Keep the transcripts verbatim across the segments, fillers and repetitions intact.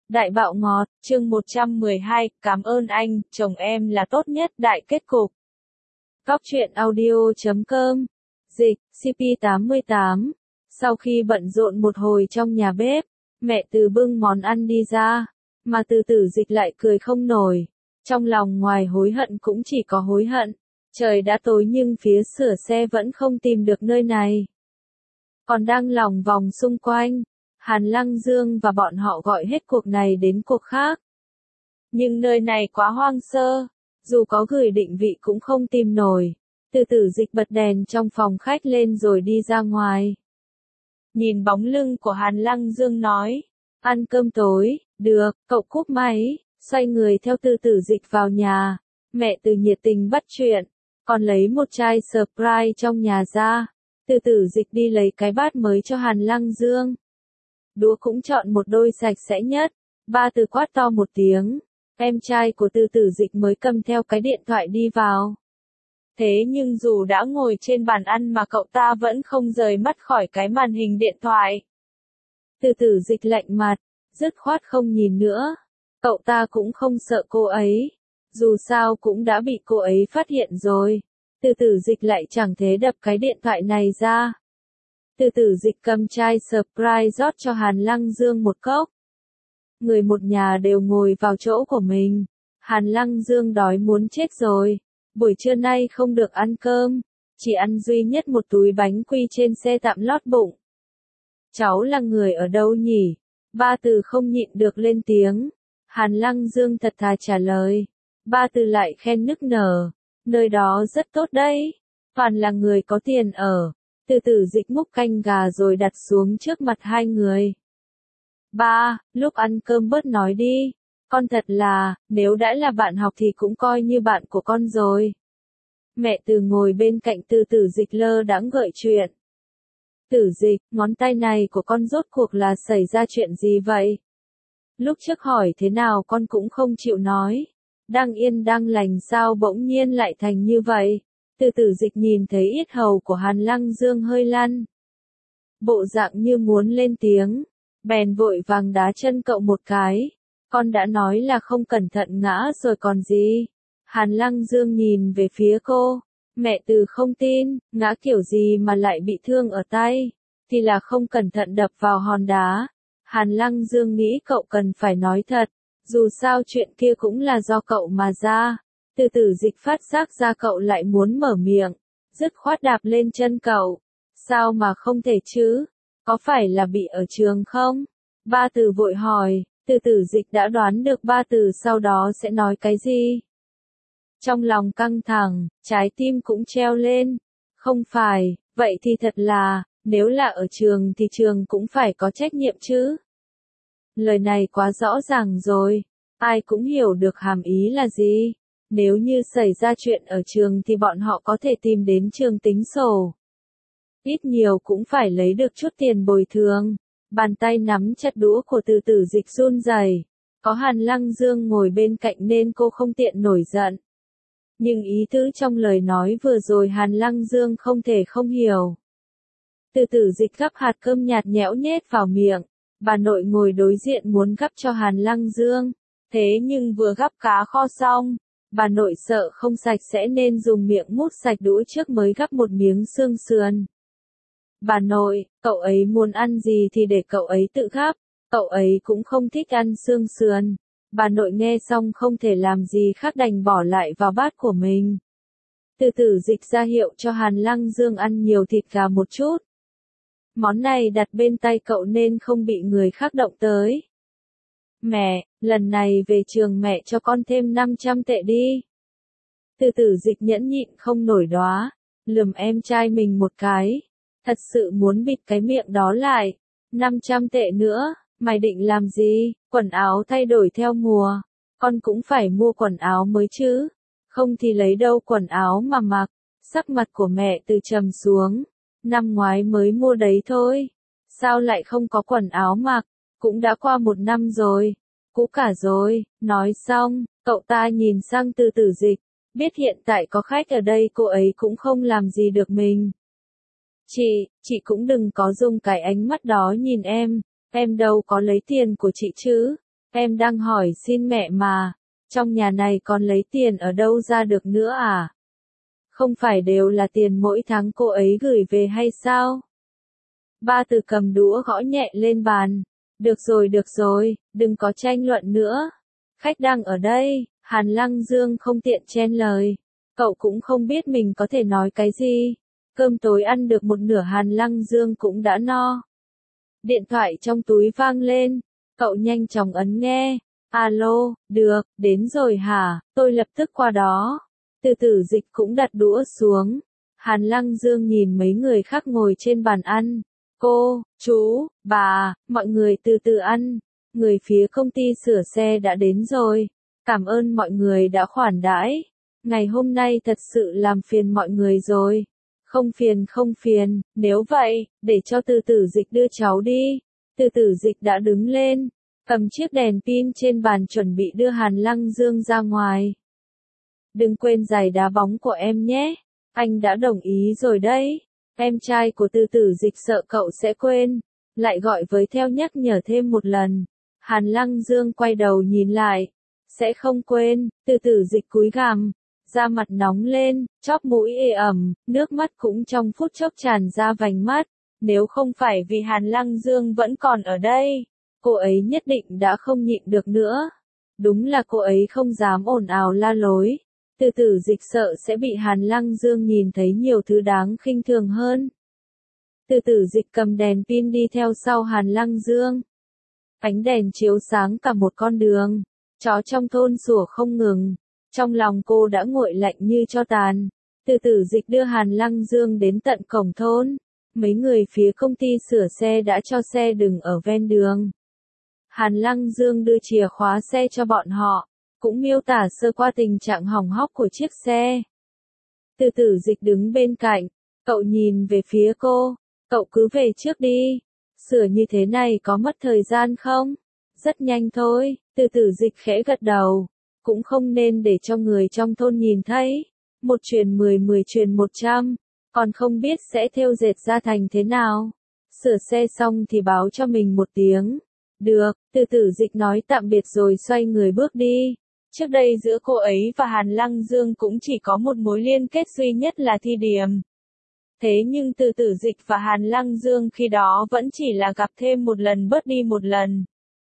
Đại bạo ngọt, chương một trăm mười hai, cảm ơn anh, chồng em là tốt nhất, đại kết cục. Cóc truyện audio chấm com. Dịch, xê pê tám mươi tám. Sau khi bận rộn một hồi trong nhà bếp, mẹ Từ bưng món ăn đi ra, mà Từ Tử Dịch lại cười không nổi. Trong lòng ngoài hối hận cũng chỉ có hối hận. Trời đã tối nhưng phía sửa xe vẫn không tìm được nơi này. Còn đang lòng vòng xung quanh, Hàn Lăng Dương và bọn họ gọi hết cuộc này đến cuộc khác. Nhưng nơi này quá hoang sơ, dù có gửi định vị cũng không tìm nổi. Từ Tử Dịch bật đèn trong phòng khách lên rồi đi ra ngoài. Nhìn bóng lưng của Hàn Lăng Dương nói, ăn cơm tối, được, cậu cúp máy, xoay người theo Từ Tử Dịch vào nhà. Mẹ Từ nhiệt tình bắt chuyện, còn lấy một chai Sprite trong nhà ra. Từ Tử Dịch đi lấy cái bát mới cho Hàn Lăng Dương. Đũa cũng chọn một đôi sạch sẽ nhất. Ba Từ quát to một tiếng. Em trai của Từ Tử Dịch mới cầm theo cái điện thoại đi vào. Thế nhưng dù đã ngồi trên bàn ăn mà cậu ta vẫn không rời mắt khỏi cái màn hình điện thoại. Từ Tử Dịch lạnh mặt, dứt khoát không nhìn nữa. Cậu ta cũng không sợ cô ấy. Dù sao cũng đã bị cô ấy phát hiện rồi. Từ Tử Dịch lại chẳng thế đập cái điện thoại này ra. Từ Tử Dịch cầm chai Sprite rót cho Hàn Lăng Dương một cốc. Người một nhà đều ngồi vào chỗ của mình. Hàn Lăng Dương đói muốn chết rồi. Buổi trưa nay không được ăn cơm. Chỉ ăn duy nhất một túi bánh quy trên xe tạm lót bụng. Cháu là người ở đâu nhỉ? Ba Từ không nhịn được lên tiếng. Hàn Lăng Dương thật thà trả lời. Ba Từ lại khen nức nở. Nơi đó rất tốt đấy. Toàn là người có tiền ở. Từ Tử Dịch múc canh gà rồi đặt xuống trước mặt hai người. Ba, lúc ăn cơm bớt nói đi. Con thật là, nếu đã là bạn học thì cũng coi như bạn của con rồi. Mẹ Từ ngồi bên cạnh Từ Tử Dịch lơ đãng gợi chuyện. Tử Dịch, ngón tay này của con rốt cuộc là xảy ra chuyện gì vậy? Lúc trước hỏi thế nào con cũng không chịu nói. Đang yên đang lành sao bỗng nhiên lại thành như vậy? Từ Tử Dịch nhìn thấy yết hầu của Hàn Lăng Dương hơi lăn. Bộ dạng như muốn lên tiếng. Bèn vội vàng đá chân cậu một cái. Con đã nói là không cẩn thận ngã rồi còn gì. Hàn Lăng Dương nhìn về phía cô. Mẹ Từ không tin, ngã kiểu gì mà lại bị thương ở tay. Thì là không cẩn thận đập vào hòn đá. Hàn Lăng Dương nghĩ cậu cần phải nói thật. Dù sao chuyện kia cũng là do cậu mà ra. Từ Tử Dịch phát giác ra cậu lại muốn mở miệng. Dứt khoát đạp lên chân cậu. Sao mà không thể chứ? Có phải là bị ở trường không? Ba Từ vội hỏi. Từ Tử Dịch đã đoán được Ba Từ sau đó sẽ nói cái gì. Trong lòng căng thẳng, trái tim cũng treo lên. Không phải, vậy thì thật là, nếu là ở trường thì trường cũng phải có trách nhiệm chứ. Lời này quá rõ ràng rồi. Ai cũng hiểu được hàm ý là gì. Nếu như xảy ra chuyện ở trường thì bọn họ có thể tìm đến trường tính sổ. Ít nhiều cũng phải lấy được chút tiền bồi thường. Bàn tay nắm chặt đũa của Từ Tử Dịch run rẩy. Có Hàn Lăng Dương ngồi bên cạnh nên cô không tiện nổi giận. Nhưng ý tứ trong lời nói vừa rồi Hàn Lăng Dương không thể không hiểu. Từ Tử Dịch gắp hạt cơm nhạt nhẽo nhét vào miệng. Bà nội ngồi đối diện muốn gắp cho Hàn Lăng Dương. Thế nhưng vừa gắp cá kho xong, bà nội sợ không sạch sẽ nên dùng miệng mút sạch đũa trước mới gắp một miếng xương sườn. Bà nội, cậu ấy muốn ăn gì thì để cậu ấy tự gắp, cậu ấy cũng không thích ăn xương sườn. Bà nội nghe xong không thể làm gì khác đành bỏ lại vào bát của mình. Từ Tử Dịch ra hiệu cho Hàn Lăng Dương ăn nhiều thịt gà một chút. Món này đặt bên tay cậu nên không bị người khác động tới. Mẹ, lần này về trường mẹ cho con thêm năm trăm tệ đi. Từ Tử Dịch nhẫn nhịn không nổi đoá, lườm em trai mình một cái. Thật sự muốn bịt cái miệng đó lại. năm trăm tệ nữa, mày định làm gì? Quần áo thay đổi theo mùa. Con cũng phải mua quần áo mới chứ. Không thì lấy đâu quần áo mà mặc. Sắc mặt của mẹ Từ trầm xuống. Năm ngoái mới mua đấy thôi. Sao lại không có quần áo mặc? Cũng đã qua một năm rồi. Cũ cả rồi. Nói xong, cậu ta nhìn sang Từ Tử Dịch. Biết hiện tại có khách ở đây cô ấy cũng không làm gì được mình. Chị, chị cũng đừng có dùng cái ánh mắt đó nhìn em. Em đâu có lấy tiền của chị chứ. Em đang hỏi xin mẹ mà, trong nhà này còn lấy tiền ở đâu ra được nữa à? Không phải đều là tiền mỗi tháng cô ấy gửi về hay sao? Ba Từ cầm đũa gõ nhẹ lên bàn. Được rồi được rồi, đừng có tranh luận nữa. Khách đang ở đây, Hàn Lăng Dương không tiện chen lời. Cậu cũng không biết mình có thể nói cái gì. Cơm tối ăn được một nửa Hàn Lăng Dương cũng đã no. Điện thoại trong túi vang lên. Cậu nhanh chóng ấn nghe. Alo, được, đến rồi hả, tôi lập tức qua đó. Từ Tử Dịch cũng đặt đũa xuống. Hàn Lăng Dương nhìn mấy người khác ngồi trên bàn ăn. Cô, chú, bà, mọi người từ từ ăn. Người phía công ty sửa xe đã đến rồi. Cảm ơn mọi người đã khoản đãi. Ngày hôm nay thật sự làm phiền mọi người rồi. Không phiền không phiền, nếu vậy, để cho Từ Tử Dịch đưa cháu đi. Từ Tử Dịch đã đứng lên, cầm chiếc đèn pin trên bàn chuẩn bị đưa Hàn Lăng Dương ra ngoài. Đừng quên giày đá bóng của em nhé. Anh đã đồng ý rồi đấy. Em trai của Từ Tử Dịch sợ cậu sẽ quên. Lại gọi với theo nhắc nhở thêm một lần. Hàn Lăng Dương quay đầu nhìn lại. Sẽ không quên. Từ Tử Dịch cúi gằm. Da mặt nóng lên, chóp mũi ê ẩm, nước mắt cũng trong phút chốc tràn ra vành mắt. Nếu không phải vì Hàn Lăng Dương vẫn còn ở đây, cô ấy nhất định đã không nhịn được nữa. Đúng là cô ấy không dám ồn ào la lối. Từ Tử Dịch sợ sẽ bị Hàn Lăng Dương nhìn thấy nhiều thứ đáng khinh thường hơn. Từ Tử Dịch cầm đèn pin đi theo sau Hàn Lăng Dương. Ánh đèn chiếu sáng cả một con đường. Chó trong thôn sủa không ngừng. Trong lòng cô đã nguội lạnh như tro tàn. Từ Tử Dịch đưa Hàn Lăng Dương đến tận cổng thôn. Mấy người phía công ty sửa xe đã cho xe dừng ở ven đường. Hàn Lăng Dương đưa chìa khóa xe cho bọn họ, cũng miêu tả sơ qua tình trạng hỏng hóc của chiếc xe. Từ Tử Dịch đứng bên cạnh, cậu nhìn về phía cô, cậu cứ về trước đi. Sửa như thế này có mất thời gian không? Rất nhanh thôi. Từ Tử Dịch khẽ gật đầu. Cũng không nên để cho người trong thôn nhìn thấy. Một truyền mười, mười truyền một trăm. Còn không biết sẽ thêu dệt ra thành thế nào. Sửa xe xong thì báo cho mình một tiếng. Được, Từ Tử Dịch nói tạm biệt rồi xoay người bước đi. Trước đây giữa cô ấy và Hàn Lăng Dương cũng chỉ có một mối liên kết duy nhất là Thi Điềm. Thế nhưng Từ Tử Dịch và Hàn Lăng Dương khi đó vẫn chỉ là gặp thêm một lần bớt đi một lần.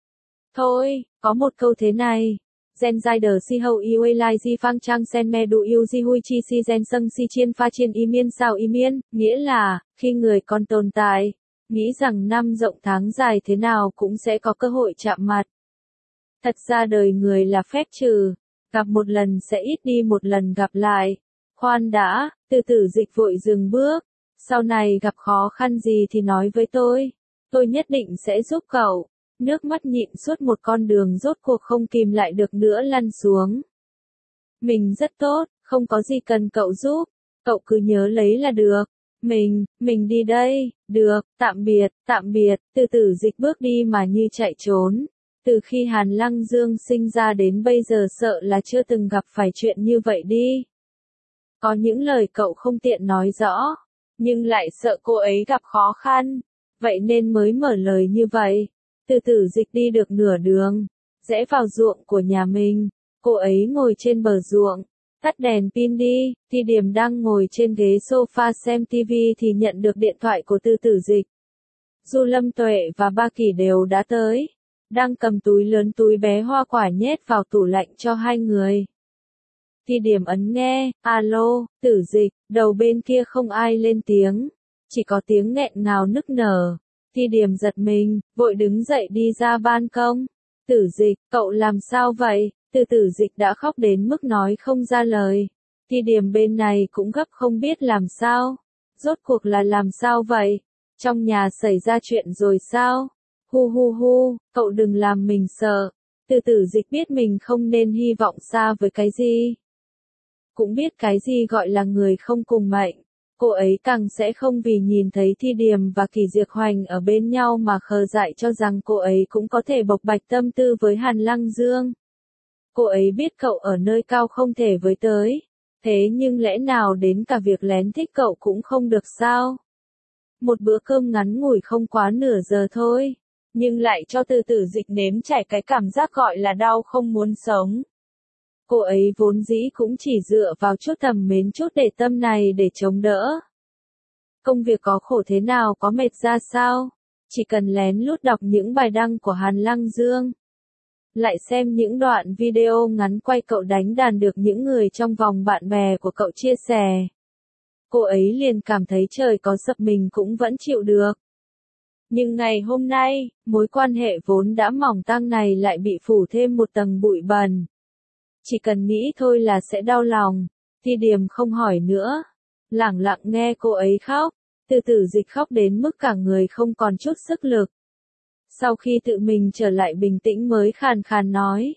Thôi, có một câu thế này. Gen giai đờ si hậu yêu lai di phang trang sen me đủ yêu di hui chi si gen sâng si chiên pha chiên y miên sao y miên, nghĩa là, khi người còn tồn tại, nghĩ rằng năm rộng tháng dài thế nào cũng sẽ có cơ hội chạm mặt. Thật ra đời người là phép trừ, gặp một lần sẽ ít đi một lần gặp lại. Khoan đã, Từ Tử Dịch vội dừng bước, sau này gặp khó khăn gì thì nói với tôi, tôi nhất định sẽ giúp cậu. Nước mắt nhịn suốt một con đường rốt cuộc không kìm lại được nữa lăn xuống. Mình rất tốt, không có gì cần cậu giúp, cậu cứ nhớ lấy là được. Mình, mình đi đây, được, tạm biệt, tạm biệt, Từ Tử Dịch bước đi mà như chạy trốn. Từ khi Hàn Lăng Dương sinh ra đến bây giờ sợ là chưa từng gặp phải chuyện như vậy đi. Có những lời cậu không tiện nói rõ, nhưng lại sợ cô ấy gặp khó khăn, vậy nên mới mở lời như vậy. Từ Tử Dịch đi được nửa đường, rẽ vào ruộng của nhà mình, cô ấy ngồi trên bờ ruộng, tắt đèn pin đi, Thi Điềm đang ngồi trên ghế sofa xem tivi thì nhận được điện thoại của Từ Tử Dịch. Du Lâm Tuệ và Ba Kỳ đều đã tới, đang cầm túi lớn túi bé hoa quả nhét vào tủ lạnh cho hai người. Thi Điềm ấn nghe, alo, Tử Dịch, đầu bên kia không ai lên tiếng, chỉ có tiếng nghẹn ngào nức nở. Thi Điềm giật mình, vội đứng dậy đi ra ban công. Tử Dịch, cậu làm sao vậy? Từ Tử Dịch đã khóc đến mức nói không ra lời. Thi Điềm bên này cũng gấp không biết làm sao. Rốt cuộc là làm sao vậy? Trong nhà xảy ra chuyện rồi sao? Hu hu hu, cậu đừng làm mình sợ. Từ Tử Dịch biết mình không nên hy vọng xa với cái gì. Cũng biết cái gì gọi là người không cùng mệnh. Cô ấy càng sẽ không vì nhìn thấy Thi Điềm và Kỳ Diệc Hoành ở bên nhau mà khờ dại cho rằng cô ấy cũng có thể bộc bạch tâm tư với Hàn Lăng Dương. Cô ấy biết cậu ở nơi cao không thể với tới. Thế nhưng lẽ nào đến cả việc lén thích cậu cũng không được sao? Một bữa cơm ngắn ngủi không quá nửa giờ thôi. nhưng lại cho Từ Tử Dịch nếm trải cái cảm giác gọi là đau không muốn sống. Cô ấy vốn dĩ cũng chỉ dựa vào chút thầm mến chút để tâm này để chống đỡ. Công việc có khổ thế nào có mệt ra sao, chỉ cần lén lút đọc những bài đăng của Hàn Lăng Dương. Lại xem những đoạn video ngắn quay cậu đánh đàn được những người trong vòng bạn bè của cậu chia sẻ. Cô ấy liền cảm thấy trời có sập mình cũng vẫn chịu được. Nhưng ngày hôm nay, mối quan hệ vốn đã mỏng tang này lại bị phủ thêm một tầng bụi bẩn. Chỉ cần nghĩ thôi là sẽ đau lòng. Thi Điềm không hỏi nữa. Lẳng lặng nghe cô ấy khóc. Từ Tử Dịch khóc đến mức cả người không còn chút sức lực. Sau khi tự mình trở lại bình tĩnh mới khàn khàn nói.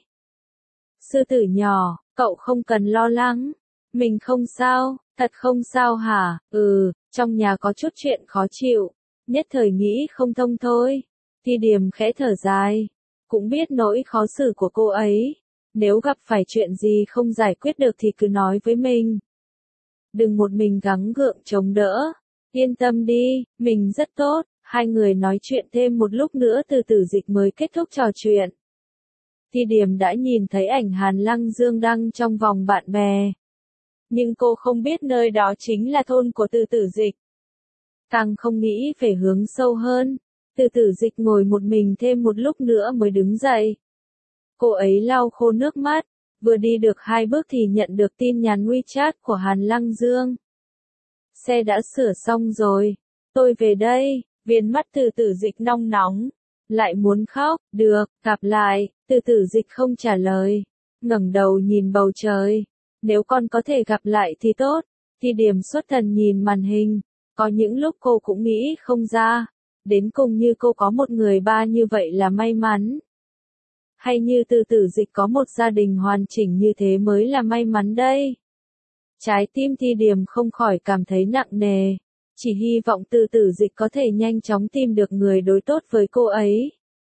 Sư tử nhỏ, cậu không cần lo lắng. Mình không sao, thật không sao hả? Ừ, trong nhà có chút chuyện khó chịu. Nhất thời nghĩ không thông thôi. Thi Điềm khẽ thở dài. Cũng biết nỗi khó xử của cô ấy. Nếu gặp phải chuyện gì không giải quyết được thì cứ nói với mình. Đừng một mình gắng gượng chống đỡ. Yên tâm đi, mình rất tốt. Hai người nói chuyện thêm một lúc nữa Từ Tử Dịch mới kết thúc trò chuyện. Thi Điềm đã nhìn thấy ảnh Hàn Lăng Dương đăng trong vòng bạn bè. Nhưng cô không biết nơi đó chính là thôn của Từ Tử Dịch. Càng không nghĩ về hướng sâu hơn. Từ Tử Dịch ngồi một mình thêm một lúc nữa mới đứng dậy. Cô ấy lau khô nước mắt, vừa đi được hai bước thì nhận được tin nhắn WeChat của Hàn Lăng Dương. Xe đã sửa xong rồi, tôi về đây. Viên mắt Từ Tử Dịch nong nóng, lại muốn khóc. Được, gặp lại. Từ Tử Dịch không trả lời, ngẩng đầu nhìn bầu trời. Nếu con có thể gặp lại thì tốt. Thi Điềm xuất thần nhìn màn hình, có những lúc cô cũng nghĩ không ra. Đến cùng như cô có một người ba như vậy là may mắn. Hay như Từ Tử Dịch có một gia đình hoàn chỉnh như thế mới là may mắn đây. Trái tim Thi Điềm không khỏi cảm thấy nặng nề. Chỉ hy vọng Từ Tử Dịch có thể nhanh chóng tìm được người đối tốt với cô ấy.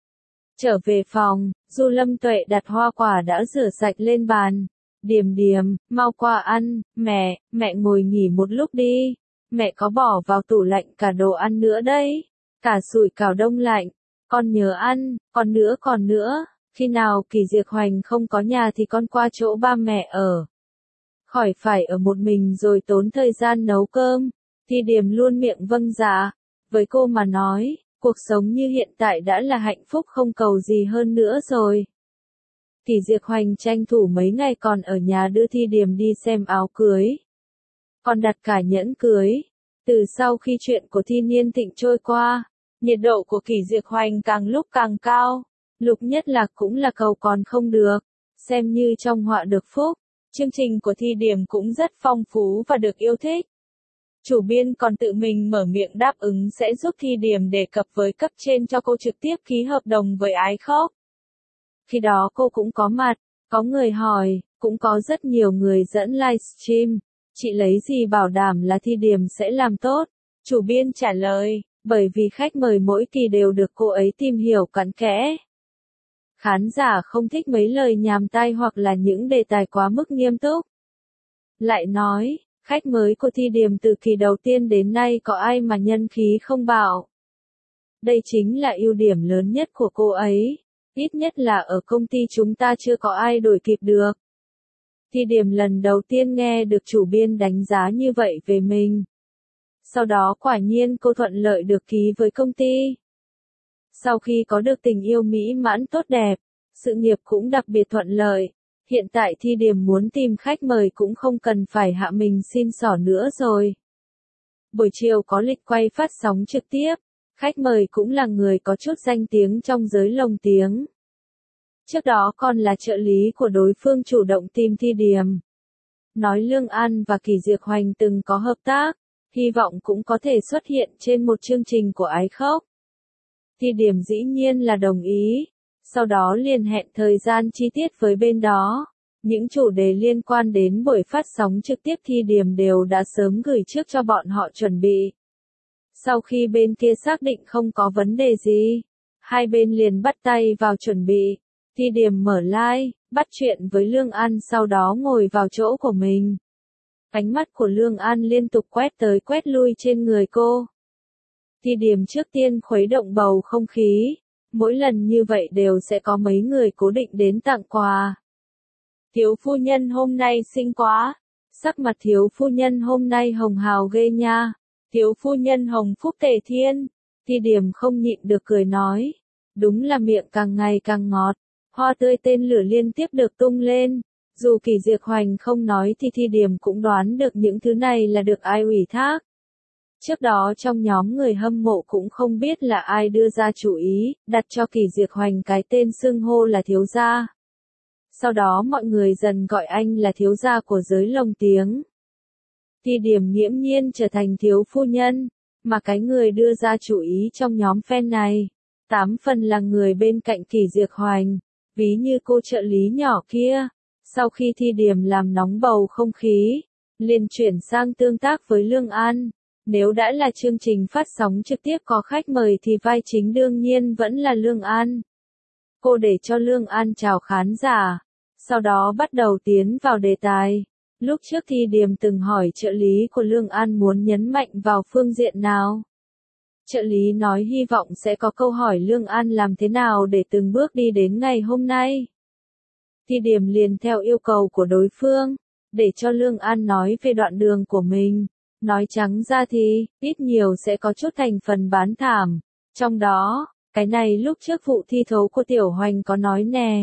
Trở về phòng, Du Lâm Tuệ đặt hoa quả đã rửa sạch lên bàn. Điềm Điềm, mau qua ăn. Mẹ, mẹ ngồi nghỉ một lúc đi. Mẹ có bỏ vào tủ lạnh cả đồ ăn nữa đấy. Cả sủi cảo đông lạnh. Con nhớ ăn, còn nữa còn nữa. Khi nào Kỳ Diệc Hoành không có nhà thì con qua chỗ ba mẹ ở. Khỏi phải ở một mình rồi tốn thời gian nấu cơm. Thi Điềm luôn miệng vâng dạ. Với cô mà nói, cuộc sống như hiện tại đã là hạnh phúc không cầu gì hơn nữa rồi. Kỳ Diệc Hoành tranh thủ mấy ngày còn ở nhà đưa Thi Điềm đi xem áo cưới. Còn đặt cả nhẫn cưới. Từ sau khi chuyện của Thi Niên Thịnh trôi qua, nhiệt độ của Kỳ Diệc Hoành càng lúc càng cao. Lục Nhất Lạc cũng là cầu còn không được. Xem như trong họa được phúc. Chương trình của Thi Điềm cũng rất phong phú và được yêu thích. Chủ biên còn tự mình mở miệng đáp ứng sẽ giúp Thi Điềm đề cập với cấp trên cho cô trực tiếp ký hợp đồng với Ái Khóc. Khi đó cô cũng có mặt, có người hỏi, cũng có rất nhiều người dẫn livestream. Chị lấy gì bảo đảm là Thi Điềm sẽ làm tốt? Chủ biên trả lời, bởi vì khách mời mỗi kỳ đều được cô ấy tìm hiểu cặn kẽ. Khán giả không thích mấy lời nhàm tai hoặc là những đề tài quá mức nghiêm túc. Lại nói, khách mới của Thi Điềm từ kỳ đầu tiên đến nay có ai mà nhân khí không bạo. Đây chính là ưu điểm lớn nhất của cô ấy. Ít nhất là ở công ty chúng ta chưa có ai đổi kịp được. Thi Điềm lần đầu tiên nghe được chủ biên đánh giá như vậy về mình. Sau đó quả nhiên cô thuận lợi được ký với công ty. Sau khi có được tình yêu mỹ mãn tốt đẹp, sự nghiệp cũng đặc biệt thuận lợi. Hiện tại Thi Điềm muốn tìm khách mời cũng không cần phải hạ mình xin xỏ nữa rồi. Buổi chiều có lịch quay phát sóng trực tiếp. Khách mời cũng là người có chút danh tiếng trong giới lồng tiếng. Trước đó còn là trợ lý của đối phương chủ động tìm Thi Điềm. Nói Lương An và Kỳ Diệc Hoành từng có hợp tác, hy vọng cũng có thể xuất hiện trên một chương trình của Ái Khóc. Thi Điềm dĩ nhiên là đồng ý, sau đó liền hẹn thời gian chi tiết với bên đó. Những chủ đề liên quan đến buổi phát sóng trực tiếp Thi Điềm đều đã sớm gửi trước cho bọn họ chuẩn bị. Sau khi bên kia xác định không có vấn đề gì, hai bên liền bắt tay vào chuẩn bị. Thi Điềm mở live, bắt chuyện với Lương An sau đó ngồi vào chỗ của mình. Ánh mắt của Lương An liên tục quét tới quét lui trên người cô. Thi Điềm trước tiên khuấy động bầu không khí, mỗi lần như vậy đều sẽ có mấy người cố định đến tặng quà. Thiếu phu nhân hôm nay xinh quá. Sắc mặt thiếu phu nhân hôm nay hồng hào ghê nha. Thiếu phu nhân hồng phúc tề thiên. Thi Điềm không nhịn được cười nói. Đúng là miệng càng ngày càng ngọt. Hoa tươi tên lửa liên tiếp được tung lên. Dù Kỳ Diệp Hoành không nói thì Thi Điềm cũng đoán được những thứ này là được ai ủy thác. Trước đó trong nhóm người hâm mộ cũng không biết là ai đưa ra chủ ý, đặt cho Kỳ Diệp Hoành cái tên xưng hô là thiếu gia. Sau đó mọi người dần gọi anh là thiếu gia của giới lồng tiếng. Thi Điềm nghiễm nhiên trở thành thiếu phu nhân, mà cái người đưa ra chủ ý trong nhóm fan này, tám phần là người bên cạnh Kỳ Diệp Hoành, ví như cô trợ lý nhỏ kia. Sau khi Thi Điềm làm nóng bầu không khí, liền chuyển sang tương tác với Lương An. Nếu đã là chương trình phát sóng trực tiếp có khách mời thì vai chính đương nhiên vẫn là Lương An. Cô để cho Lương An chào khán giả, sau đó bắt đầu tiến vào đề tài. Lúc trước Thi Điềm từng hỏi trợ lý của Lương An muốn nhấn mạnh vào phương diện nào. Trợ lý nói hy vọng sẽ có câu hỏi Lương An làm thế nào để từng bước đi đến ngày hôm nay. Thi Điềm liền theo yêu cầu của đối phương, để cho Lương An nói về đoạn đường của mình. Nói trắng ra thì, ít nhiều sẽ có chút thành phần bán thảm. Trong đó, cái này lúc trước vụ thi thố của Tiểu Hoành có nói nè.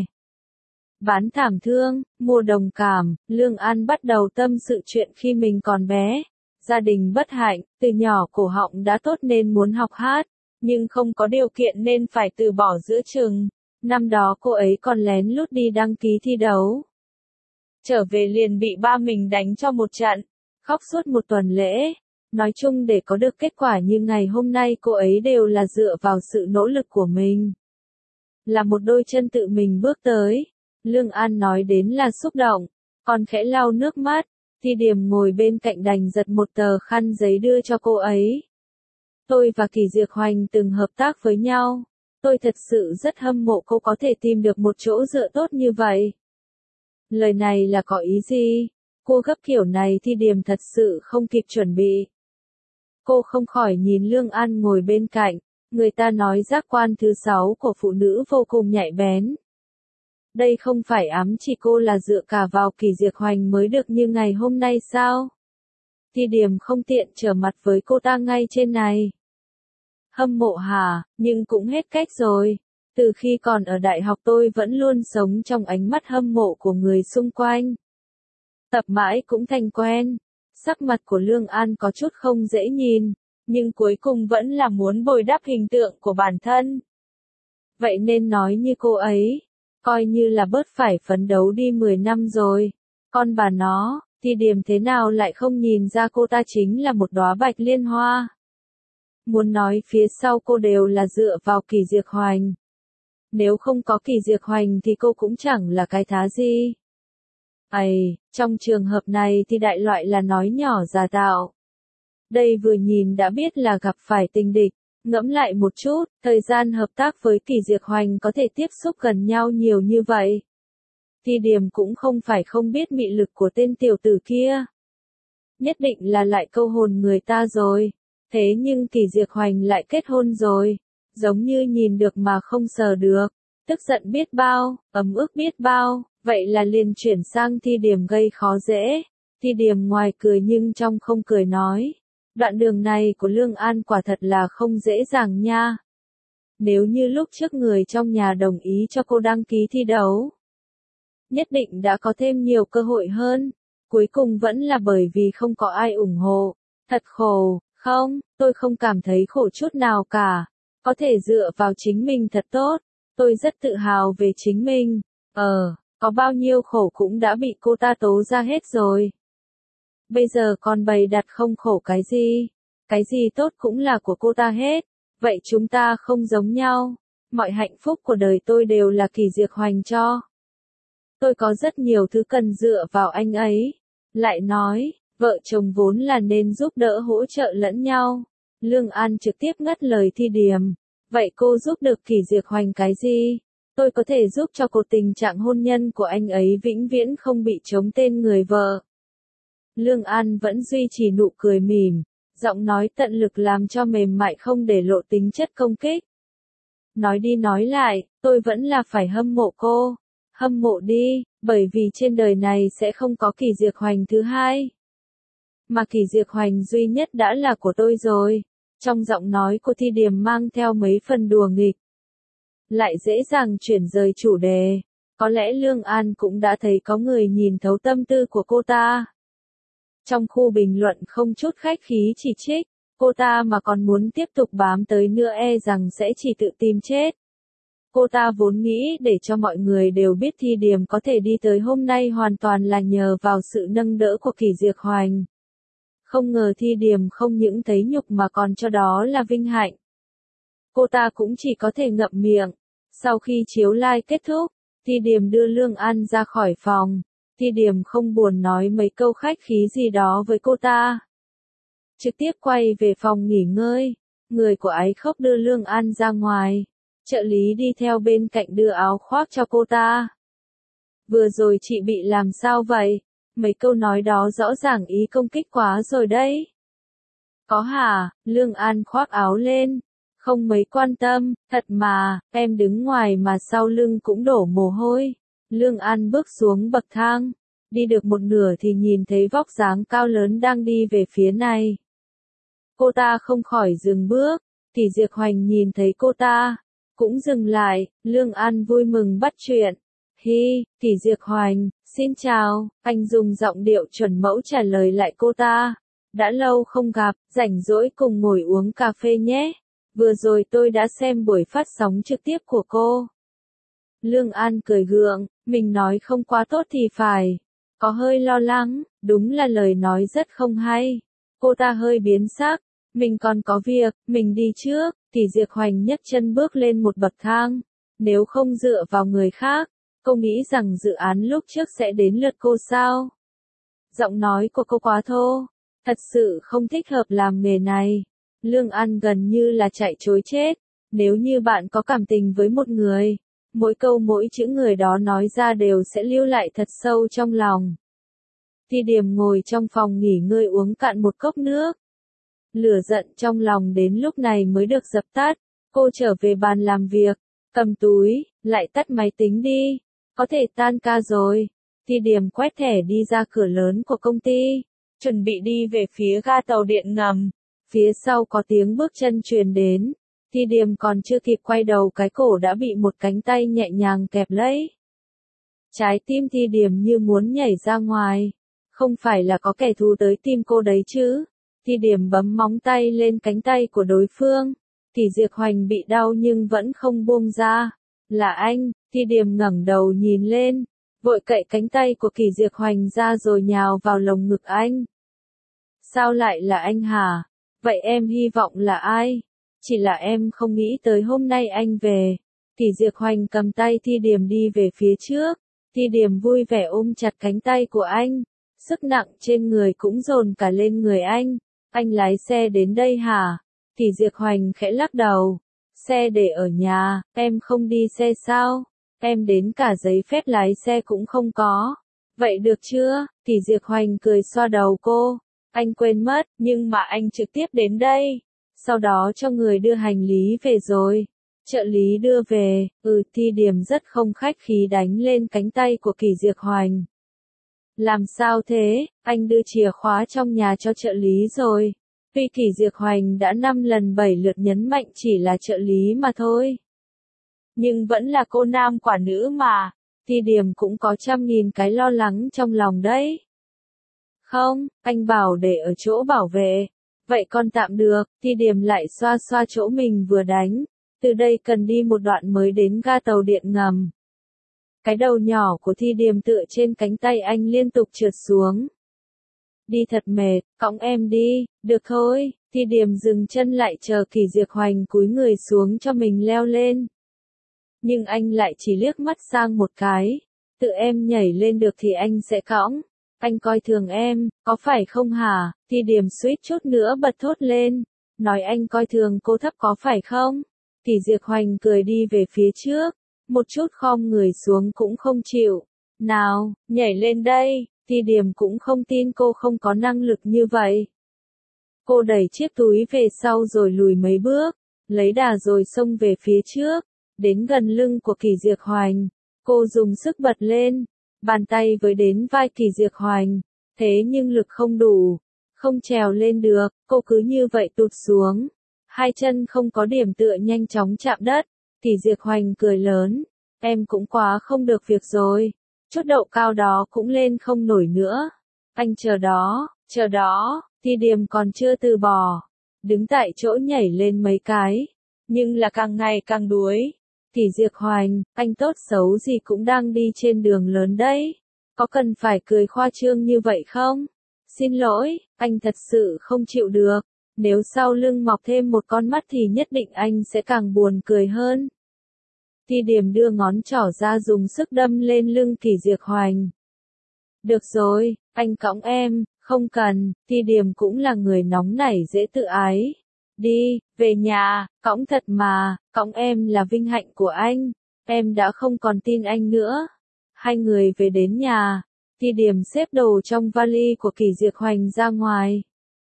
Bán thảm thương, mua đồng cảm, Lương An bắt đầu tâm sự chuyện khi mình còn bé. Gia đình bất hạnh, từ nhỏ cổ họng đã tốt nên muốn học hát, nhưng không có điều kiện nên phải từ bỏ giữa chừng. Năm đó cô ấy còn lén lút đi đăng ký thi đấu. Trở về liền bị ba mình đánh cho một trận, khóc suốt một tuần lễ. Nói chung để có được kết quả như ngày hôm nay cô ấy đều là dựa vào sự nỗ lực của mình. Là một đôi chân tự mình bước tới. Lương An nói đến là xúc động, còn khẽ lau nước mắt. Thi Điềm ngồi bên cạnh đành giật một tờ khăn giấy đưa cho cô ấy. Tôi và Kỳ Diệp Hoành từng hợp tác với nhau. Tôi thật sự rất hâm mộ cô có thể tìm được một chỗ dựa tốt như vậy. Lời này là có ý gì? Cô gấp kiểu này Thi Điềm thật sự không kịp chuẩn bị. Cô không khỏi nhìn Lương An ngồi bên cạnh. Người ta nói giác quan thứ sáu của phụ nữ vô cùng nhạy bén. Đây không phải ám chỉ cô là dựa cả vào Kỳ Diệp Hoành mới được như ngày hôm nay sao? Thi Điềm không tiện trở mặt với cô ta ngay trên này. Hâm mộ hả, nhưng cũng hết cách rồi. Từ khi còn ở đại học tôi vẫn luôn sống trong ánh mắt hâm mộ của người xung quanh. Tập mãi cũng thành quen. Sắc mặt của Lương An có chút không dễ nhìn, nhưng cuối cùng vẫn là muốn bồi đắp hình tượng của bản thân. Vậy nên nói như cô ấy, coi như là bớt phải phấn đấu đi mười năm rồi. Con bà nó, Thi Điềm thế nào lại không nhìn ra cô ta chính là một đóa bạch liên hoa. Muốn nói phía sau cô đều là dựa vào Kỳ Diệp Hoành. Nếu không có Kỳ Diệp Hoành thì cô cũng chẳng là cái thá gì. Ây, trong trường hợp này thì đại loại là nói nhỏ giả tạo. Đây vừa nhìn đã biết là gặp phải tình địch. Ngẫm lại một chút, thời gian hợp tác với Kỳ Diệp Hoành có thể tiếp xúc gần nhau nhiều như vậy. Thi Điềm cũng không phải không biết mị lực của tên tiểu tử kia. Nhất định là lại câu hồn người ta rồi. Thế nhưng Kỳ Diệp Hoành lại kết hôn rồi. Giống như nhìn được mà không sờ được. Tức giận biết bao, ấm ức biết bao. Vậy là liền chuyển sang Thi Điềm gây khó dễ. Thi Điềm ngoài cười nhưng trong không cười nói. Đoạn đường này của Lương An quả thật là không dễ dàng nha. Nếu như lúc trước người trong nhà đồng ý cho cô đăng ký thi đấu, nhất định đã có thêm nhiều cơ hội hơn. Cuối cùng vẫn là bởi vì không có ai ủng hộ. Thật khổ, không, tôi không cảm thấy khổ chút nào cả. Có thể dựa vào chính mình thật tốt. Tôi rất tự hào về chính mình. Ờ, có bao nhiêu khổ cũng đã bị cô ta tố ra hết rồi. Bây giờ còn bày đặt không khổ cái gì. Cái gì tốt cũng là của cô ta hết. Vậy chúng ta không giống nhau. Mọi hạnh phúc của đời tôi đều là Kỳ Diệp Hoành cho. Tôi có rất nhiều thứ cần dựa vào anh ấy. Lại nói, vợ chồng vốn là nên giúp đỡ hỗ trợ lẫn nhau. Lương An trực tiếp ngắt lời Thi Điềm. Vậy cô giúp được Kỳ Diệp Hoành cái gì? Tôi có thể giúp cho cô tình trạng hôn nhân của anh ấy vĩnh viễn không bị chống tên người vợ. Lương An vẫn duy trì nụ cười mỉm, giọng nói tận lực làm cho mềm mại không để lộ tính chất công kích. Nói đi nói lại, tôi vẫn là phải hâm mộ cô. Hâm mộ đi, bởi vì trên đời này sẽ không có Kỳ Diệc Hoành thứ hai. Mà Kỳ Diệc Hoành duy nhất đã là của tôi rồi. Trong giọng nói của Thi Điềm mang theo mấy phần đùa nghịch. Lại dễ dàng chuyển rời chủ đề. Có lẽ Lương An cũng đã thấy có người nhìn thấu tâm tư của cô ta. Trong khu bình luận không chút khách khí chỉ trích, cô ta mà còn muốn tiếp tục bám tới nữa e rằng sẽ chỉ tự tìm chết. Cô ta vốn nghĩ để cho mọi người đều biết Thi Điềm có thể đi tới hôm nay hoàn toàn là nhờ vào sự nâng đỡ của Kỳ Diệc Hoành. Không ngờ Thi Điềm không những thấy nhục mà còn cho đó là vinh hạnh. Cô ta cũng chỉ có thể ngậm miệng. Sau khi chiếu live kết thúc, Thi Điềm đưa Lương An ra khỏi phòng. Thi Điềm không buồn nói mấy câu khách khí gì đó với cô ta. Trực tiếp quay về phòng nghỉ ngơi. Người của Ái Khốc đưa Lương An ra ngoài. Trợ lý đi theo bên cạnh đưa áo khoác cho cô ta. Vừa rồi chị bị làm sao vậy? Mấy câu nói đó rõ ràng ý công kích quá rồi đấy. Có hả? Lương An khoác áo lên. Không mấy quan tâm, thật mà, em đứng ngoài mà sau lưng cũng đổ mồ hôi. Lương An bước xuống bậc thang. Đi được một nửa thì nhìn thấy vóc dáng cao lớn đang đi về phía này. Cô ta không khỏi dừng bước. Kỳ Diệc Hoành nhìn thấy cô ta. Cũng dừng lại, Lương An vui mừng bắt chuyện. Hi, Kỳ Diệc Hoành, xin chào, anh dùng giọng điệu chuẩn mẫu trả lời lại cô ta. Đã lâu không gặp, rảnh rỗi cùng ngồi uống cà phê nhé. Vừa rồi tôi đã xem buổi phát sóng trực tiếp của cô. Lương An cười gượng, mình nói không quá tốt thì phải. Có hơi lo lắng, đúng là lời nói rất không hay. Cô ta hơi biến sắc, mình còn có việc, mình đi trước. Kỳ Diệc Hoành nhấc chân bước lên một bậc thang. Nếu không dựa vào người khác, cô nghĩ rằng dự án lúc trước sẽ đến lượt cô sao? Giọng nói của cô quá thô, thật sự không thích hợp làm nghề này. Lương An gần như là chạy trối chết. Nếu như bạn có cảm tình với một người, mỗi câu mỗi chữ người đó nói ra đều sẽ lưu lại thật sâu trong lòng. Thi Điềm ngồi trong phòng nghỉ ngơi uống cạn một cốc nước. Lửa giận trong lòng đến lúc này mới được dập tắt. Cô trở về bàn làm việc, cầm túi, lại tắt máy tính đi. Có thể tan ca rồi. Thi Điềm quét thẻ đi ra cửa lớn của công ty, chuẩn bị đi về phía ga tàu điện ngầm. Phía sau có tiếng bước chân truyền đến. Thi Điềm còn chưa kịp quay đầu cái cổ đã bị một cánh tay nhẹ nhàng kẹp lấy. Trái tim Thi Điềm như muốn nhảy ra ngoài. Không phải là có kẻ thù tới tim cô đấy chứ. Thi Điềm bấm móng tay lên cánh tay của đối phương. Kỳ Diệc Hoành bị đau nhưng vẫn không buông ra. Là anh. Thi Điềm ngẩng đầu nhìn lên, vội cậy cánh tay của Kỳ Diệc Hoành ra rồi nhào vào lồng ngực anh. Sao lại là anh hả? Vậy em hy vọng là ai? Chỉ là em không nghĩ tới hôm nay anh về. Kỳ Diệc Hoành cầm tay Thi Điềm đi về phía trước. Thi Điềm vui vẻ ôm chặt cánh tay của anh. Sức nặng trên người cũng dồn cả lên người anh. Anh lái xe đến đây hả? Kỳ Diệc Hoành khẽ lắc đầu. Xe để ở nhà, em không đi xe sao? Em đến cả giấy phép lái xe cũng không có. Vậy được chưa? Kỳ Diệc Hoành cười xoa đầu cô. Anh quên mất, nhưng mà anh trực tiếp đến đây. Sau đó cho người đưa hành lý về rồi. Trợ lý đưa về, ừ Thi Điềm rất không khách khí đánh lên cánh tay của Kỳ Diệc Hoành. Làm sao thế, anh đưa chìa khóa trong nhà cho trợ lý rồi. Tuy Kỳ Diệc Hoành đã năm lần bảy lượt nhấn mạnh chỉ là trợ lý mà thôi. Nhưng vẫn là cô nam quả nữ mà. Thi Điềm cũng có trăm nghìn cái lo lắng trong lòng đấy. Không, anh bảo để ở chỗ bảo vệ. Vậy con tạm được. Thi Điềm lại xoa xoa chỗ mình vừa đánh. Từ đây cần đi một đoạn mới đến ga tàu điện ngầm. Cái đầu nhỏ của Thi Điềm tựa trên cánh tay anh liên tục trượt xuống. Đi thật mệt, cõng em đi. Được thôi. Thi Điềm dừng chân lại chờ Kỳ Diệc Hoành cúi người xuống cho mình leo lên. Nhưng anh lại chỉ liếc mắt sang một cái. Tự em nhảy lên được thì anh sẽ cõng. Anh coi thường em, có phải không hả? Thi Điềm suýt chút nữa bật thốt lên. Nói anh coi thường cô thấp có phải không? Kỳ Diệc Hoành cười đi về phía trước. Một chút khom người xuống cũng không chịu. Nào, nhảy lên đây. Thi Điềm cũng không tin cô không có năng lực như vậy. Cô đẩy chiếc túi về sau rồi lùi mấy bước. Lấy đà rồi xông về phía trước. đến gần lưng của Kỳ Diệc Hoành. Cô dùng sức bật lên, bàn tay với đến vai Kỳ Diệc Hoành, thế nhưng lực không đủ, không trèo lên được, cô cứ như vậy tụt xuống. Hai chân không có điểm tựa nhanh chóng chạm đất. Kỳ Diệc Hoành cười lớn, em cũng quá không được việc rồi, chút độ cao đó cũng lên không nổi nữa. Anh chờ đó, chờ đó, Thi Điềm còn chưa từ bỏ, đứng tại chỗ nhảy lên mấy cái, nhưng là càng ngày càng đuối. Kỳ Diệc Hoành, anh tốt xấu gì cũng đang đi trên đường lớn đấy, có cần phải cười khoa trương như vậy không? Xin lỗi, anh thật sự không chịu được, nếu sau lưng mọc thêm một con mắt thì nhất định anh sẽ càng buồn cười hơn. Thi Điềm đưa ngón trỏ ra dùng sức đâm lên lưng Kỳ Diệc Hoành. Được rồi, anh cõng em, không cần, Thi Điềm cũng là người nóng nảy dễ tự ái. Đi, về nhà, cõng thật mà, cõng em là vinh hạnh của anh, em đã không còn tin anh nữa. Hai người về đến nhà, Thi Điềm xếp đồ trong vali của Kỳ Diệc Hoành ra ngoài.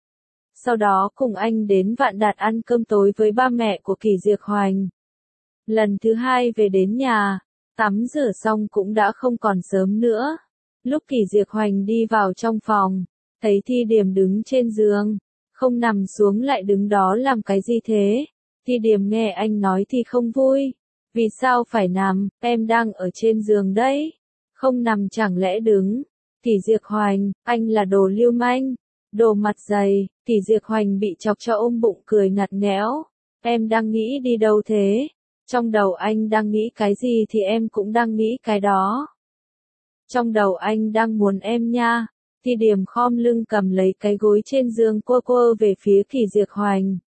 Sau đó cùng anh đến Vạn Đạt ăn cơm tối với ba mẹ của Kỳ Diệc Hoành. Lần thứ hai về đến nhà, tắm rửa xong cũng đã không còn sớm nữa. Lúc Kỳ Diệc Hoành đi vào trong phòng, thấy Thi Điềm đứng trên giường, không nằm xuống lại đứng đó làm cái gì thế? Thi Điềm nghe anh nói thì không vui. Vì sao phải nằm, em đang ở trên giường đấy. Không nằm chẳng lẽ đứng? Kỳ Diệc Hoành, anh là đồ lưu manh, đồ mặt dày. Kỳ Diệc Hoành bị chọc cho ôm bụng cười ngặt nghẽo. Em đang nghĩ đi đâu thế? Trong đầu anh đang nghĩ cái gì thì em cũng đang nghĩ cái đó. Trong đầu anh đang muốn em nha. Thi Điềm khom lưng cầm lấy cái gối trên giường quơ quơ về phía Kỳ Diệc Hoành.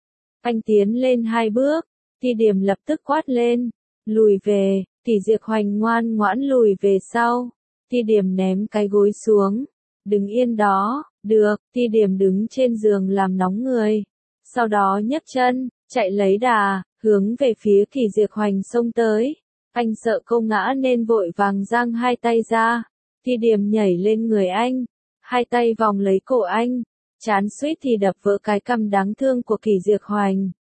Anh tiến lên hai bước, Thi Điềm lập tức quát lên, lùi về. Kỳ Diệc Hoành ngoan ngoãn lùi về sau. Thi Điềm ném cái gối xuống, đứng yên đó. Được, Thi Điềm đứng trên giường làm nóng người. Sau đó nhấc chân, chạy lấy đà, hướng về phía Kỳ Diệc Hoành xông tới. Anh sợ cô ngã nên vội vàng giang hai tay ra. Thi Điềm nhảy lên người anh, hai tay vòng lấy cổ anh, chán suýt thì đập vỡ cái cằm đáng thương của Kỳ Diệc Hoành.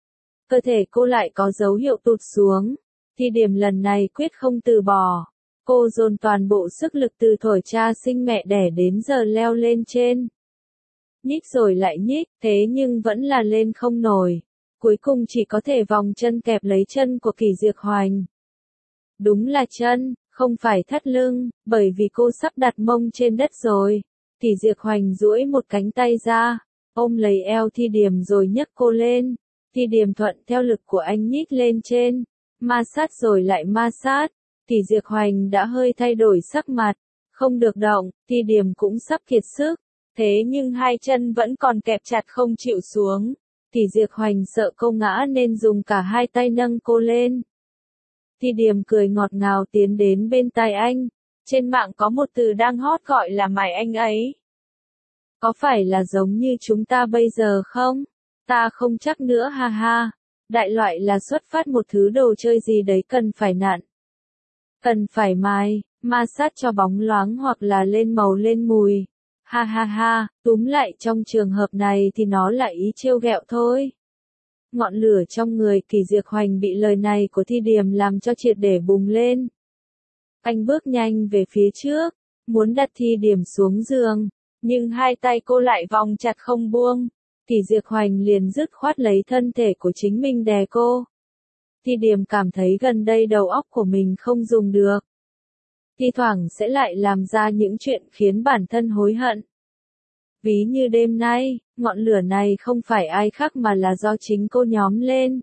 Cơ thể cô lại có dấu hiệu tụt xuống. Thi Điềm lần này quyết không từ bỏ. Cô dồn toàn bộ sức lực từ thổi cha sinh mẹ đẻ đến giờ leo lên trên. Nhích rồi lại nhích, thế nhưng vẫn là lên không nổi. Cuối cùng chỉ có thể vòng chân kẹp lấy chân của Kỳ Diệc Hoành. Đúng là chân, không phải thắt lưng, bởi vì cô sắp đặt mông trên đất rồi. Kỳ Diệc Hoành duỗi một cánh tay ra, ôm lấy eo Thi Điềm rồi nhấc cô lên. Thi Điềm thuận theo lực của anh nhích lên trên, ma sát rồi lại ma sát. Kỳ Diệc Hoành đã hơi thay đổi sắc mặt, không được động, Thi Điềm cũng sắp kiệt sức, thế nhưng hai chân vẫn còn kẹp chặt không chịu xuống. Kỳ Diệc Hoành sợ cô ngã nên dùng cả hai tay nâng cô lên. Thi Điềm cười ngọt ngào tiến đến bên tai anh, trên mạng có một từ đang hot gọi là mày anh ấy. Có phải là giống như chúng ta bây giờ không? Ta không chắc nữa ha ha. Đại loại là xuất phát một thứ đồ chơi gì đấy cần phải nặn, cần phải mài, ma sát cho bóng loáng hoặc là lên màu lên mùi. Ha ha ha, túm lại trong trường hợp này thì nó là ý trêu ghẹo thôi. Ngọn lửa trong người Kỳ Diệc Hoành bị lời này của Thi Điềm làm cho triệt để bùng lên. Anh bước nhanh về phía trước, muốn đặt Thi Điềm xuống giường, nhưng hai tay cô lại vòng chặt không buông. Kỳ Diệc Hoành liền dứt khoát lấy thân thể của chính mình đè cô. Thi Điềm cảm thấy gần đây đầu óc của mình không dùng được. Thi thoảng sẽ lại làm ra những chuyện khiến bản thân hối hận. Ví như đêm nay, ngọn lửa này không phải ai khác mà là do chính cô nhóm lên.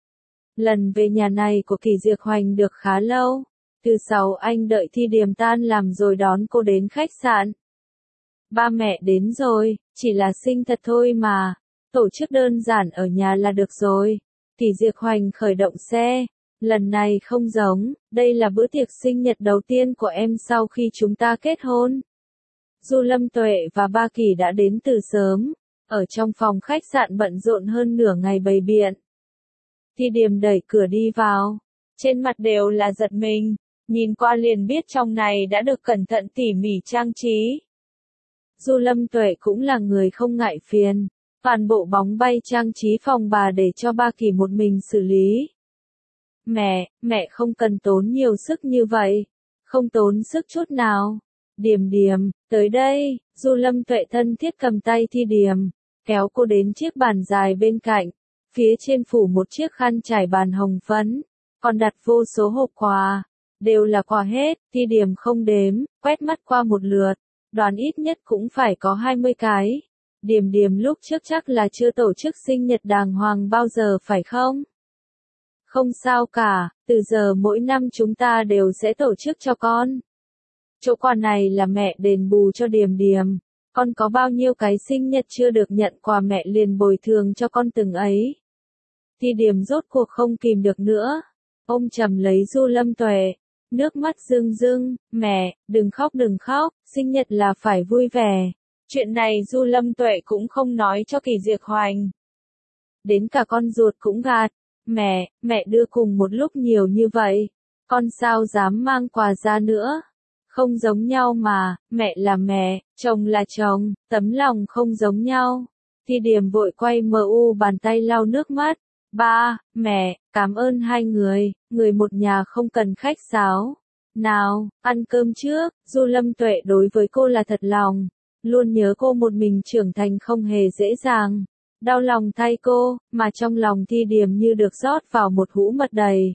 Lần về nhà này của Kỳ Diệc Hoành được khá lâu. Thứ sáu anh đợi Thi Điềm tan làm rồi đón cô đến khách sạn. Ba mẹ đến rồi, chỉ là sinh thật thôi mà. Tổ chức đơn giản ở nhà là được rồi. Kỳ Diệc Hoành khởi động xe. Lần này không giống, đây là bữa tiệc sinh nhật đầu tiên của em sau khi chúng ta kết hôn. Du Lâm Tuệ và Ba Kỳ đã đến từ sớm, ở trong phòng khách sạn bận rộn hơn nửa ngày bày biện. Thi Điềm đẩy cửa đi vào, trên mặt đều là giật mình, nhìn qua liền biết trong này đã được cẩn thận tỉ mỉ trang trí. Du Lâm Tuệ cũng là người không ngại phiền, toàn bộ bóng bay trang trí phòng bà để cho Ba Kỳ một mình xử lý. mẹ, mẹ không cần tốn nhiều sức như vậy. Không tốn sức chút nào. Điềm Điềm, tới đây, Du Lâm Tuệ thân thiết cầm tay Thi Điềm, kéo cô đến chiếc bàn dài bên cạnh. Phía trên phủ một chiếc khăn trải bàn hồng phấn, còn đặt vô số hộp quà. Đều là quà hết, Thi Điềm không đếm, quét mắt qua một lượt, đoán ít nhất cũng phải có hai mươi cái. Điềm Điềm lúc trước chắc là chưa tổ chức sinh nhật đàng hoàng bao giờ phải không? Không sao cả, từ giờ mỗi năm chúng ta đều sẽ tổ chức cho con. Chỗ quà này là mẹ đền bù cho Điềm Điềm. Con có bao nhiêu cái sinh nhật chưa được nhận quà mẹ liền bồi thường cho con từng ấy. Thi Điềm rốt cuộc không kìm được nữa. Ôm chầm lấy Du Lâm Tuệ. Nước mắt rưng rưng, mẹ, đừng khóc đừng khóc, sinh nhật là phải vui vẻ. Chuyện này Du Lâm Tuệ cũng không nói cho Kỳ Diệc Hoành. Đến cả con ruột cũng gạt. Mẹ, mẹ đưa cùng một lúc nhiều như vậy. Con sao dám mang quà ra nữa. Không giống nhau mà, mẹ là mẹ, chồng là chồng, tấm lòng không giống nhau. Thi Điềm vội quay mờ u bàn tay lau nước mắt. Ba, mẹ, cảm ơn hai người, người một nhà không cần khách sáo. Nào, ăn cơm trước, Du Lâm Tuệ đối với cô là thật lòng. Luôn nhớ cô một mình trưởng thành không hề dễ dàng. Đau lòng thay cô, mà trong lòng Thi Điềm như được rót vào một hũ mật đầy.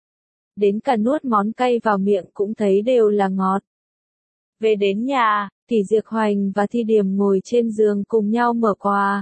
Đến cả nuốt món cay vào miệng cũng thấy đều là ngọt. Về đến nhà, Kỳ Diệc Hoành và Thi Điềm ngồi trên giường cùng nhau mở quà.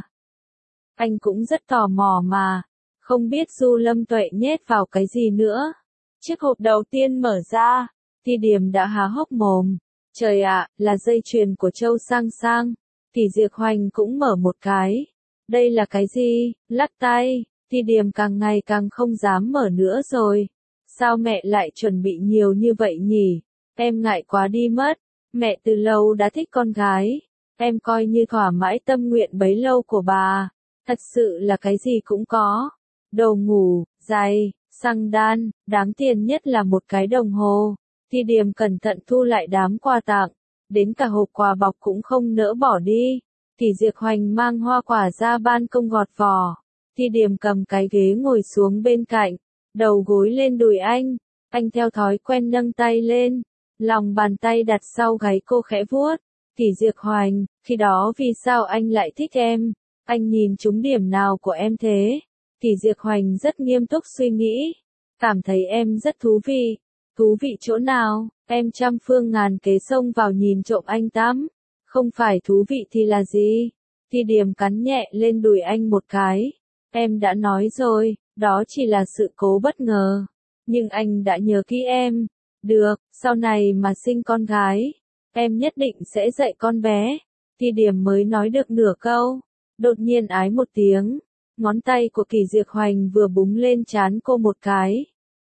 Anh cũng rất tò mò mà, không biết Du Lâm Tuệ nhét vào cái gì nữa. Chiếc hộp đầu tiên mở ra, Thi Điềm đã há hốc mồm. Trời ạ, là dây chuyền của Châu Sang Sang. Kỳ Diệc Hoành cũng mở một cái. Đây là cái gì? Lắc tay. Thi Điềm càng ngày càng không dám mở nữa rồi. Sao mẹ lại chuẩn bị nhiều như vậy nhỉ? Em ngại quá đi mất. Mẹ từ lâu đã thích con gái. Em coi như thỏa mãn tâm nguyện bấy lâu của bà. Thật sự là cái gì cũng có. Đồ ngủ, giày, xăng đan, đáng tiền nhất là một cái đồng hồ. Thi Điềm cẩn thận thu lại đám quà tặng. Đến cả hộp quà bọc cũng không nỡ bỏ đi. Kỳ Diệc Hoành mang hoa quả ra ban công gọt vỏ. Thi Điềm cầm cái ghế ngồi xuống bên cạnh. Đầu gối lên đùi anh. Anh theo thói quen nâng tay lên. Lòng bàn tay đặt sau gáy cô khẽ vuốt. Kỳ Diệc Hoành, khi đó vì sao anh lại thích em? Anh nhìn trúng điểm nào của em thế? Kỳ Diệc Hoành rất nghiêm túc suy nghĩ. Cảm thấy em rất thú vị. Thú vị chỗ nào? Em trăm phương ngàn kế xông vào nhìn trộm anh tắm. Không phải thú vị thì là gì? Thi Điềm cắn nhẹ lên đùi anh một cái. Em đã nói rồi, đó chỉ là sự cố bất ngờ. Nhưng anh đã nhớ kỹ em. Được, sau này mà sinh con gái, em nhất định sẽ dạy con bé. Thi Điềm mới nói được nửa câu. Đột nhiên ái một tiếng. Ngón tay của Kỳ Diệc Hoành vừa búng lên trán cô một cái.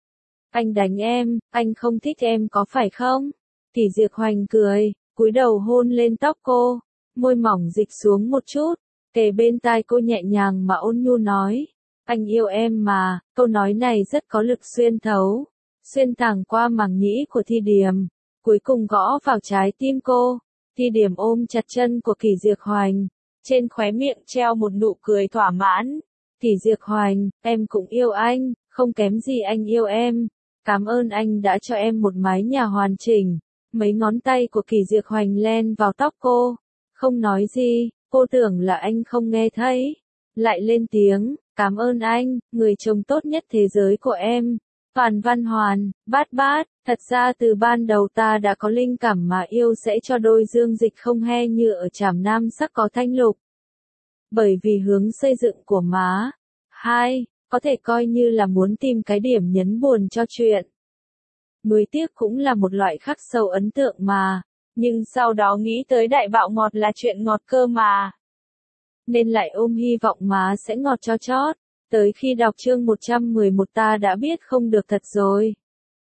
Anh đánh em, anh không thích em có phải không? Kỳ Diệc Hoành cười, cúi đầu hôn lên tóc cô, môi mỏng dịch xuống một chút, kề bên tai cô nhẹ nhàng mà ôn nhu nói. Anh yêu em mà, câu nói này rất có lực xuyên thấu, xuyên thẳng qua màng nhĩ của Thi Điềm, cuối cùng gõ vào trái tim cô. Thi Điềm ôm chặt chân của Kỳ Diệc Hoành, trên khóe miệng treo một nụ cười thỏa mãn. Kỳ Diệc Hoành, em cũng yêu anh, không kém gì anh yêu em. Cảm ơn anh đã cho em một mái nhà hoàn chỉnh. Mấy ngón tay của Kỳ Diệc Hoành len vào tóc cô. Không nói gì, cô tưởng là anh không nghe thấy. Lại lên tiếng, cảm ơn anh, người chồng tốt nhất thế giới của em. Toàn Văn Hoàn, Bát Bát, thật ra từ ban đầu ta đã có linh cảm mà yêu sẽ cho đôi dương dịch không he như ở Trảm Nam sắc có thanh lục. Bởi vì hướng xây dựng của má. Hai, có thể coi như là muốn tìm cái điểm nhấn buồn cho chuyện. Nuối tiếc cũng là một loại khắc sâu ấn tượng mà. Nhưng sau đó nghĩ tới đại bạo ngọt là chuyện ngọt cơ mà. Nên lại ôm hy vọng má sẽ ngọt cho chót. Tới khi đọc chương một trăm mười một ta đã biết không được thật rồi.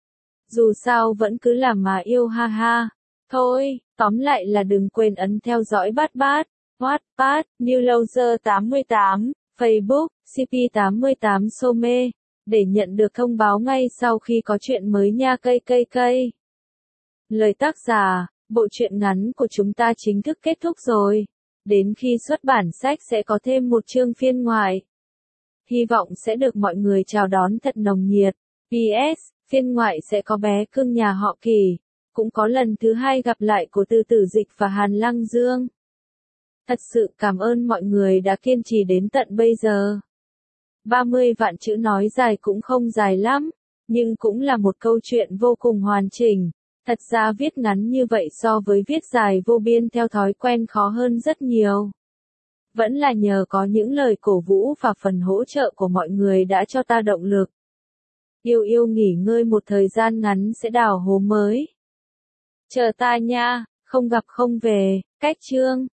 Dù sao vẫn cứ là má yêu ha ha. Thôi, tóm lại là đừng quên ấn theo dõi Bát Bát, Wattpad, New Loser tám mươi tám, Facebook, xê pê tám mươi tám Some, để nhận được thông báo ngay sau khi có chuyện mới nha cây cây cây. Lời tác giả, bộ truyện ngắn của chúng ta chính thức kết thúc rồi. Đến khi xuất bản sách sẽ có thêm một chương phiên ngoại. Hy vọng sẽ được mọi người chào đón thật nồng nhiệt. pê ét, phiên ngoại sẽ có bé cưng nhà họ Kỳ, cũng có lần thứ hai gặp lại của Từ Tử Dịch và Hàn Lăng Dương. Thật sự cảm ơn mọi người đã kiên trì đến tận bây giờ. ba mươi vạn chữ nói dài cũng không dài lắm, nhưng cũng là một câu chuyện vô cùng hoàn chỉnh. Thật ra viết ngắn như vậy so với viết dài vô biên theo thói quen khó hơn rất nhiều. Vẫn là nhờ có những lời cổ vũ và phần hỗ trợ của mọi người đã cho ta động lực. Yêu yêu nghỉ ngơi một thời gian ngắn sẽ đào hố mới. Chờ ta nha, không gặp không về, cách chương.